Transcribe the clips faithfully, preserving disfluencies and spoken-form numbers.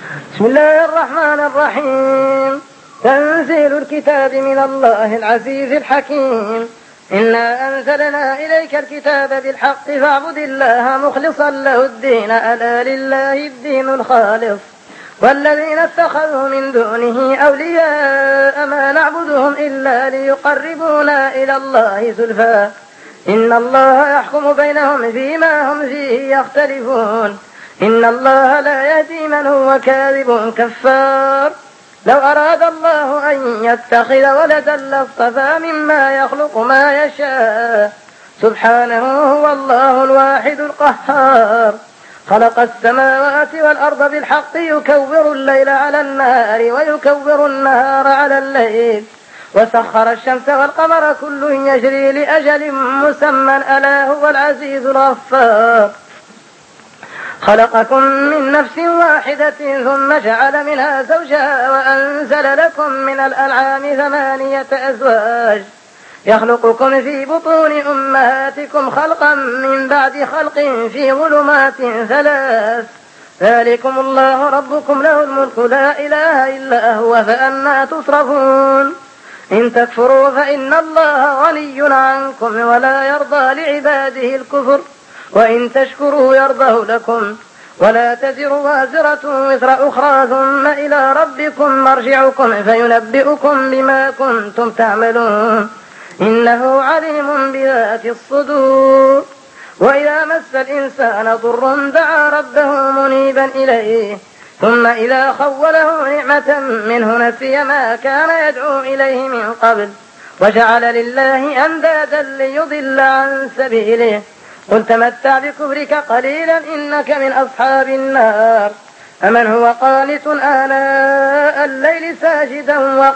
بسم الله الرحمن الرحيم. تنزيل الكتاب من الله العزيز الحكيم. إنا أنزلنا إليك الكتاب بالحق فاعبد الله مخلصا له الدين ألا لله الدين الخالص والذين اتخذوا من دونه أولياء ما نعبدهم إلا ليقربونا إلى الله زلفى إن الله يحكم بينهم فيما هم فيه يختلفون إن الله لا يهدي من هو كاذب كفار. لو أراد الله أن يتخذ ولدا لاصطفى مما يخلق ما يشاء سبحانه هو الله الواحد القهار. خلق السماوات والأرض بالحق يكور الليل على النهار ويكور النهار على الليل وسخر الشمس والقمر كل يجري لأجل مسمى ألا هو العزيز الغفار. خلقكم من نفس واحدة ثم جعل منها زوجها وأنزل لكم من الأنعام ثمانية أزواج يخلقكم في بطون أمهاتكم خلقا من بعد خلق في ظلمات ثلاث ذلكم الله ربكم له الملك لا إله إلا هو فأنى تصرفون. إن تكفروا فإن الله غني عنكم ولا يرضى لعباده الكفر وإن تشكروا يرضه لكم ولا تزر وازرة وزر أخرى ثم إلى ربكم مرجعكم فينبئكم بما كنتم تعملون إنه عليم بذات الصدور. وإذا مس الإنسان ضر دعا ربه منيبا إليه ثم إذا خوله نعمة منه نسي ما كان يدعو إليه من قبل وجعل لله أندادا ليضل عن سبيله قل تمتع بكفرك قليلا إنك من أصحاب النار. أمن هو قانت آناء الليل ساجدا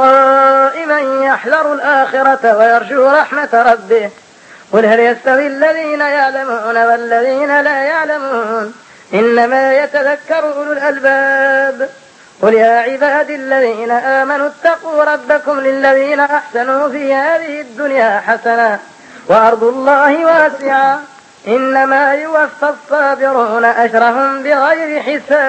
وقائما يحذر الآخرة ويرجو رحمة ربه قل هل يستوي الذين يعلمون والذين لا يعلمون إنما يتذكر أولو الألباب. قل يا عبادي الذين آمنوا اتقوا ربكم للذين أحسنوا في هذه الدنيا حسنة وأرض الله واسعة إنما يوفى الصابرون أجرهم بغير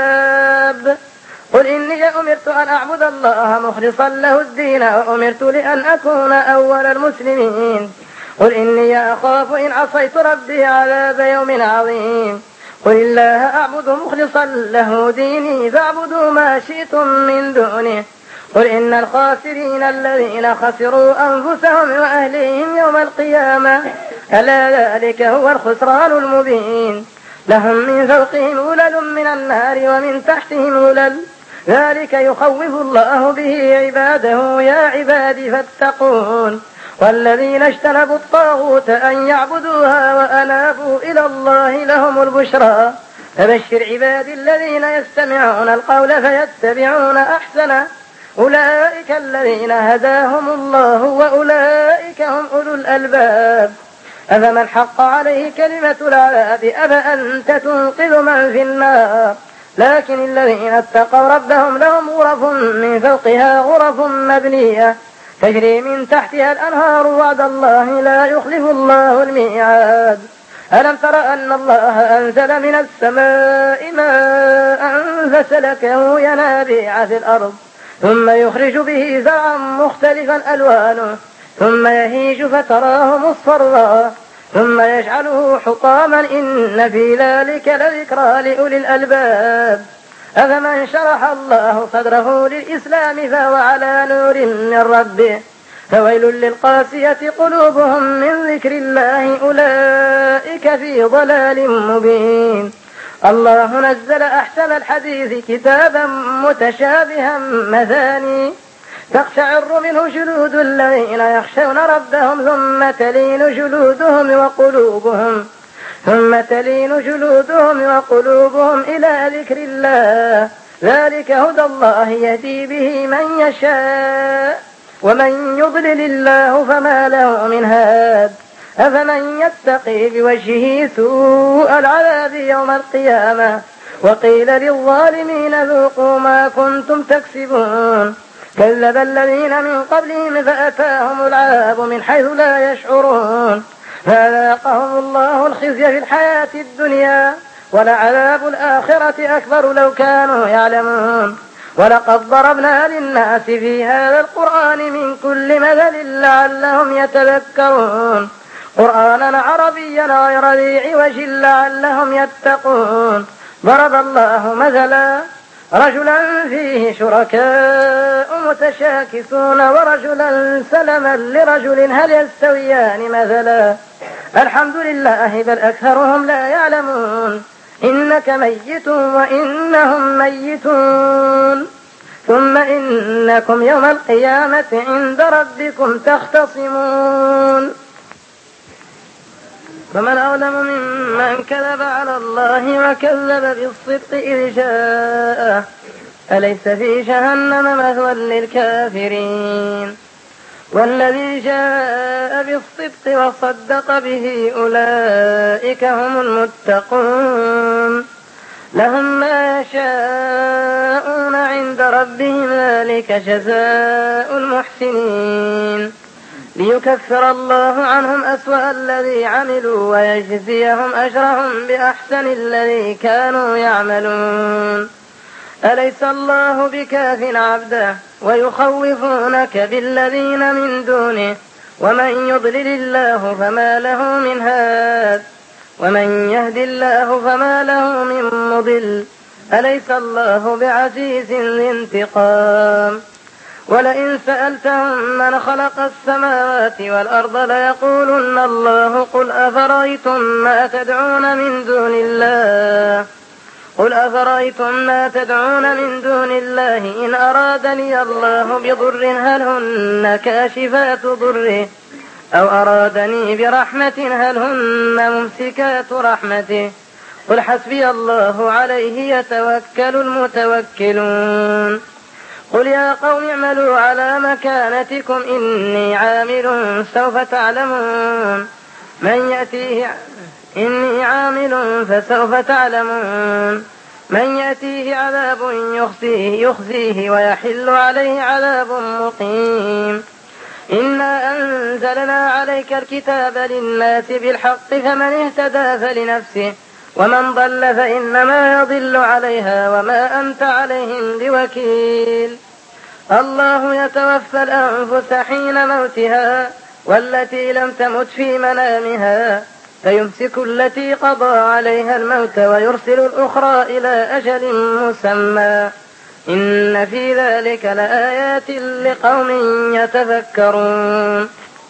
حساب. قل إني أمرت أن أعبد الله مخلصا له الدين وأمرت لأن أكون أول المسلمين. قل إني أخاف إن عصيت ربي عذاب يوم عظيم. قل الله أعبد مخلصا له ديني فاعبدوا ما شئتم من دونه. قل إن الخاسرين الذين خسروا أنفسهم وأهليهم يوم القيامة ألا ذلك هو الخسران المبين. لهم من فوقهم غلل من النار ومن تحتهم غلل ذلك يخوف الله به عباده يا عبادي فاتقون. والذين اجتنبوا الطاغوت أن يعبدوها وأنابوا إلى الله لهم البشرى فبشر عبادي الذين يستمعون القول فيتبعون أحسنه أولئك الذين هداهم الله وأولئك هم أولو الألباب. أفمن حق عليه كلمة العذاب أفأنت تنقذ من في النار لكن الذين اتقوا ربهم لهم غرف من فوقها غرف مبنية تجري من تحتها الأنهار وعد الله لا يخلف الله الميعاد. ألم تر أن الله أنزل من السماء ماء فسلكه ينابيع في الأرض ثم يخرج به زرعا مختلفا ألوانه ثم يهيج فتراه مصفرا ثم يجعله حطاما إن في ذلك لذكرى لأولي الألباب. أفمن شرح الله صدره للإسلام فهو على نور من ربه فويل للقاسية قلوبهم من ذكر الله أولئك في ضلال مبين. الله نزل أحسن الحديث كتابا متشابها مثاني تقشعر منه جلود الذين يخشون ربهم ثم تلين جلودهم وقلوبهم ثم تلين جلودهم وقلوبهم إلى ذكر الله ذلك هدى الله يهدي به من يشاء ومن يضلل الله فما له من هاد. أفمن يتقي بوجهه سوء العذاب يوم القيامة وقيل للظالمين ذوقوا ما كنتم تكسبون كذب الذين من قبلهم فأتاهم العذاب من حيث لا يشعرون فذاقهم الله الخزي في الحياة الدنيا ولعذاب الآخرة أكبر لو كانوا يعلمون. ولقد ضربنا للناس في هذا القرآن من كل مثل لعلهم يتذكرون قرآنا عربيا غير ذي عوج لعلهم يتقون. ضرب الله مثلا رجلا فيه شركاء متشاكسون ورجلا سلما لرجل هل يستويان مثلا الحمد لله بل أكثرهم لا يعلمون. إنك ميت وإنهم ميتون ثم إنكم يوم القيامة عند ربكم تختصمون. فمن أظلم ممن كذب على الله وكذب بالصدق إذ جاءه أليس في جهنم مثوى للكافرين. والذي جاء بالصدق وصدق به أولئك هم المتقون لهم ما يشاءون عند ربهم ذلك جزاء المحسنين ليكفر الله عنهم أسوأ الذي عملوا ويجزيهم أجرهم بأحسن الذي كانوا يعملون. أليس الله بكاف عبده ويخوفونك بالذين من دونه ومن يضلل الله فما له من هاد ومن يهد الله فما له من مضل. أليس الله بعزيز ذي انتقام. ولئن سألتهم من خلق السماوات والأرض ليقولن الله قل أفرأيتم ما تدعون من دون الله قل أفرأيتم ما تدعون من دون الله إن أرادني الله بضر هل هن كاشفات ضره أو أرادني برحمة هل هن ممسكات رحمته قل حسبي الله عليه يتوكل المتوكلون. قل يا قوم اعملوا على مكانتكم إني عامل سوف تعلمون من يأتيه إني عامل فسوف تعلمون من يأتيه عذاب يخزيه, يخزيه ويحل عليه عذاب مقيم. إنا أنزلنا عليك الكتاب للناس بالحق فمن اهتدى فلنفسه ومن ضل فإنما يضل عليها وما أنت عليهم بوكيل. الله يتوفى الأنفس حين موتها والتي لم تمت في منامها فيمسك التي قضى عليها الموت ويرسل الأخرى إلى أجل مسمى إن في ذلك لآيات لقوم يتفكرون.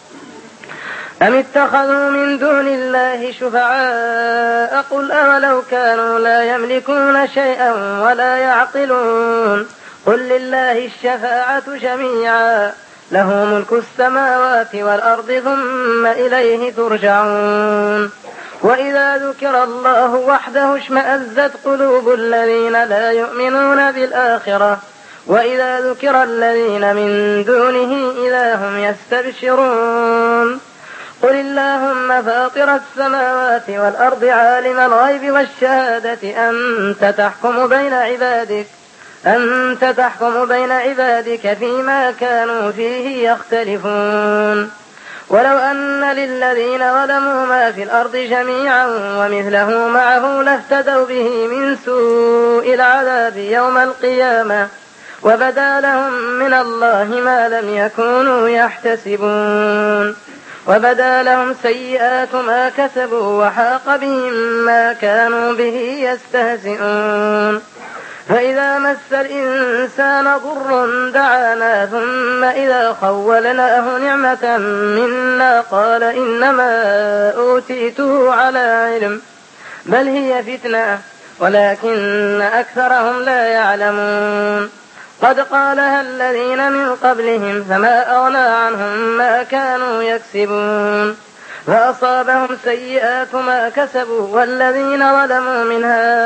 أم اتخذوا من دون الله شفعاء قل أولو كانوا لا يملكون شيئا ولا يعقلون قل لله الشفاعة جميعا له ملك السماوات والأرض ثم إليه ترجعون. وإذا ذكر الله وحده اشمأزت قلوب الذين لا يؤمنون بالآخرة وإذا ذكر الذين من دونه إذا هم يستبشرون. قل اللهم فاطر السماوات والأرض عالم الغيب والشهادة أنت تحكم بين عبادك أنت تحكم بين عبادك فيما كانوا فيه يختلفون. ولو أن للذين ظلموا ما في الأرض جميعا ومثله معه لافتدوا به من سوء العذاب يوم القيامة وبدا لهم من الله ما لم يكونوا يحتسبون وبدا لهم سيئات ما كسبوا وحاق بهم ما كانوا به يستهزئون. فإذا مس الإنسان ضر دعانا ثم إذا خولناه نعمة منا قال إنما أوتيته على علم بل هي فتنة ولكن أكثرهم لا يعلمون. قد قالها الذين من قبلهم فما أغنى عنهم ما كانوا يكسبون فأصابهم سيئات ما كسبوا والذين ظلموا من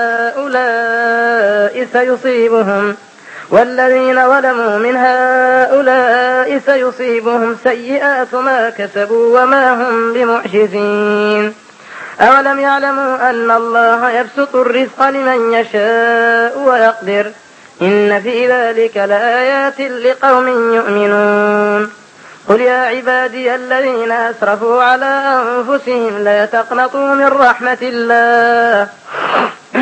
هؤلاء سيصيبهم والذين ظلموا من هؤلاء سيصيبهم سيئات ما كسبوا وما هم بمعجزين. أولم يعلموا أن الله يبسط الرزق لمن يشاء ويقدر إن في ذلك لآيات لقوم يؤمنون. قل يا عبادي الذين أسرفوا على أنفسهم لا تقنطوا من رحمة الله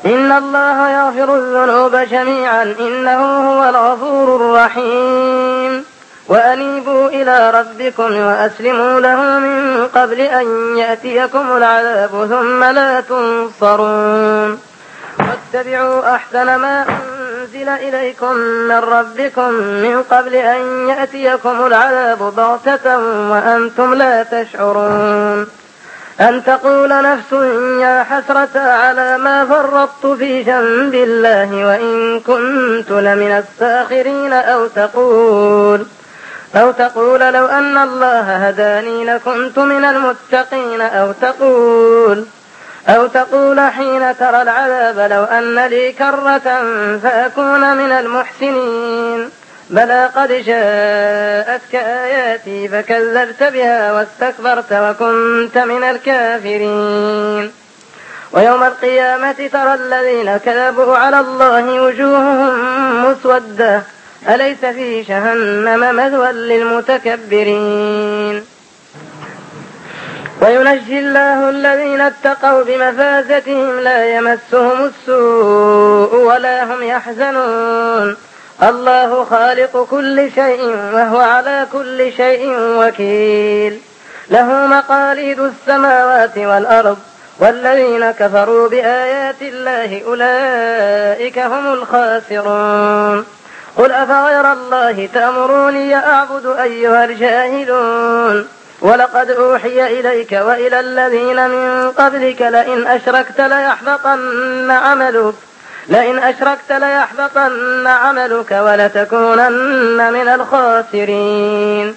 إن الله يغفر الذنوب جميعا إنه هو الغفور الرحيم وأنيبوا إلى ربكم وأسلموا له من قبل أن يأتيكم العذاب ثم لا تنصرون واتبعوا أحسن ما أنزل إليكم من ربكم من قبل أن يأتيكم العذاب بغتة وأنتم لا تشعرون أن تقول نفس يا حسرة على ما فرطت في جنب الله وإن كنت لمن الساخرين أو تقول أو تقول لو أن الله هداني لكنت من المتقين أو تقول أو تقول حين ترى العذاب لو أن لي كرة فأكون من المحسنين بلى قد جاءتك آياتي فكذبت بها واستكبرت وكنت من الكافرين ويوم القيامة ترى الذين كذبوا على الله وجوههم مسودة أليس في جهنم مثوى للمتكبرين وينجي الله الذين اتقوا بمفازتهم لا يمسهم السوء ولا هم يحزنون الله خالق كل شيء وهو على كل شيء وكيل له مقاليد السماوات والأرض والذين كفروا بآيات الله أولئك هم الخاسرون قل أفغير الله تأمروني أعبد أيها الجاهلون ولقد أوحي إليك وإلى الذين من قبلك لئن أشركت ليحبطن عملك لئن أشركت ليحبطن عملك ولتكونن من الخاسرين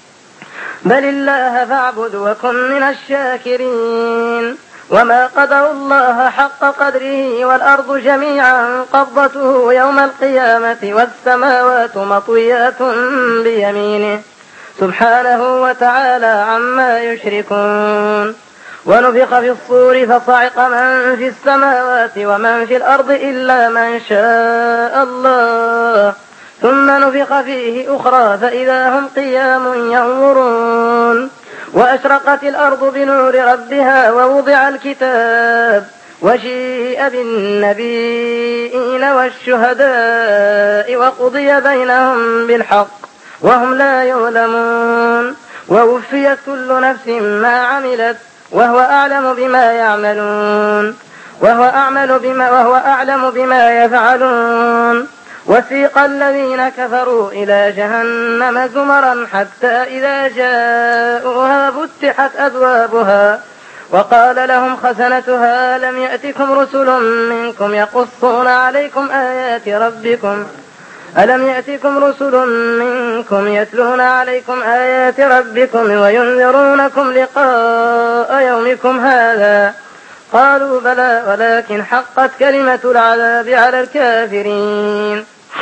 بل الله فاعبد وكن من الشاكرين وما قدروا الله حق قدره والأرض جميعا قبضته يوم القيامة والسماوات مطويات بيمينه سبحانه وتعالى عما يشركون ونفخ في الصور فصعق من في السماوات ومن في الأرض إلا من شاء الله ثم نفخ فيه أخرى فإذا هم قيام ينظرون وأشرقت الأرض بنور ربها ووضع الكتاب وجيء بالنبيين والشهداء وقضي بينهم بالحق وهم لا يظلمون ووفيت كل نفس ما عملت وهو أعلم بما يعملون وهو أعمل بما وهو أعلم بما يفعلون وسيق الذين كفروا إلى جهنم زمرا حتى إذا جاءوها فتحت أبوابها وقال لهم خزنتها لم يأتكم رسل منكم يقصون عليكم آيات ربكم ألم يأتكم رسل منكم يتلون عليكم آيات ربكم وينذرونكم لقاء يومكم هذا قالوا بلى ولكن حقت كلمة العذاب على الكافرين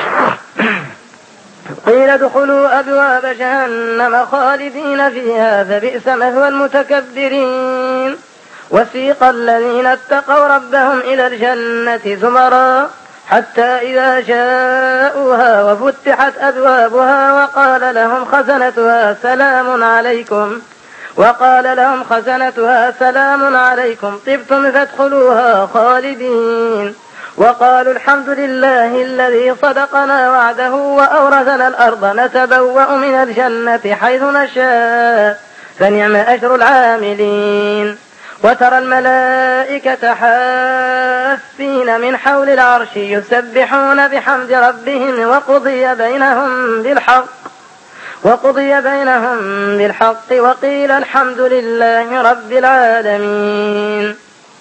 قيل ادخلوا أبواب جهنم خالدين فيها فبئس مثوى المتكبرين وسيق الذين اتقوا ربهم إلى الجنة زمرا حتى إذا جاءوها وفتحت أبوابها وقال لهم خزنتها سلام عليكم وقال لهم خزنتها سلام عليكم طبتم فادخلوها خالدين وقالوا الحمد لله الذي صدقنا وعده وأورثنا الأرض نتبوأ من الجنة حيث نشاء فنعم أجر العاملين وترى الملائكة حافين من حول العرش يسبحون بحمد ربهم وقضي بينهم بالحق وقضي بينهم بالحق وقيل الحمد لله رب العالمين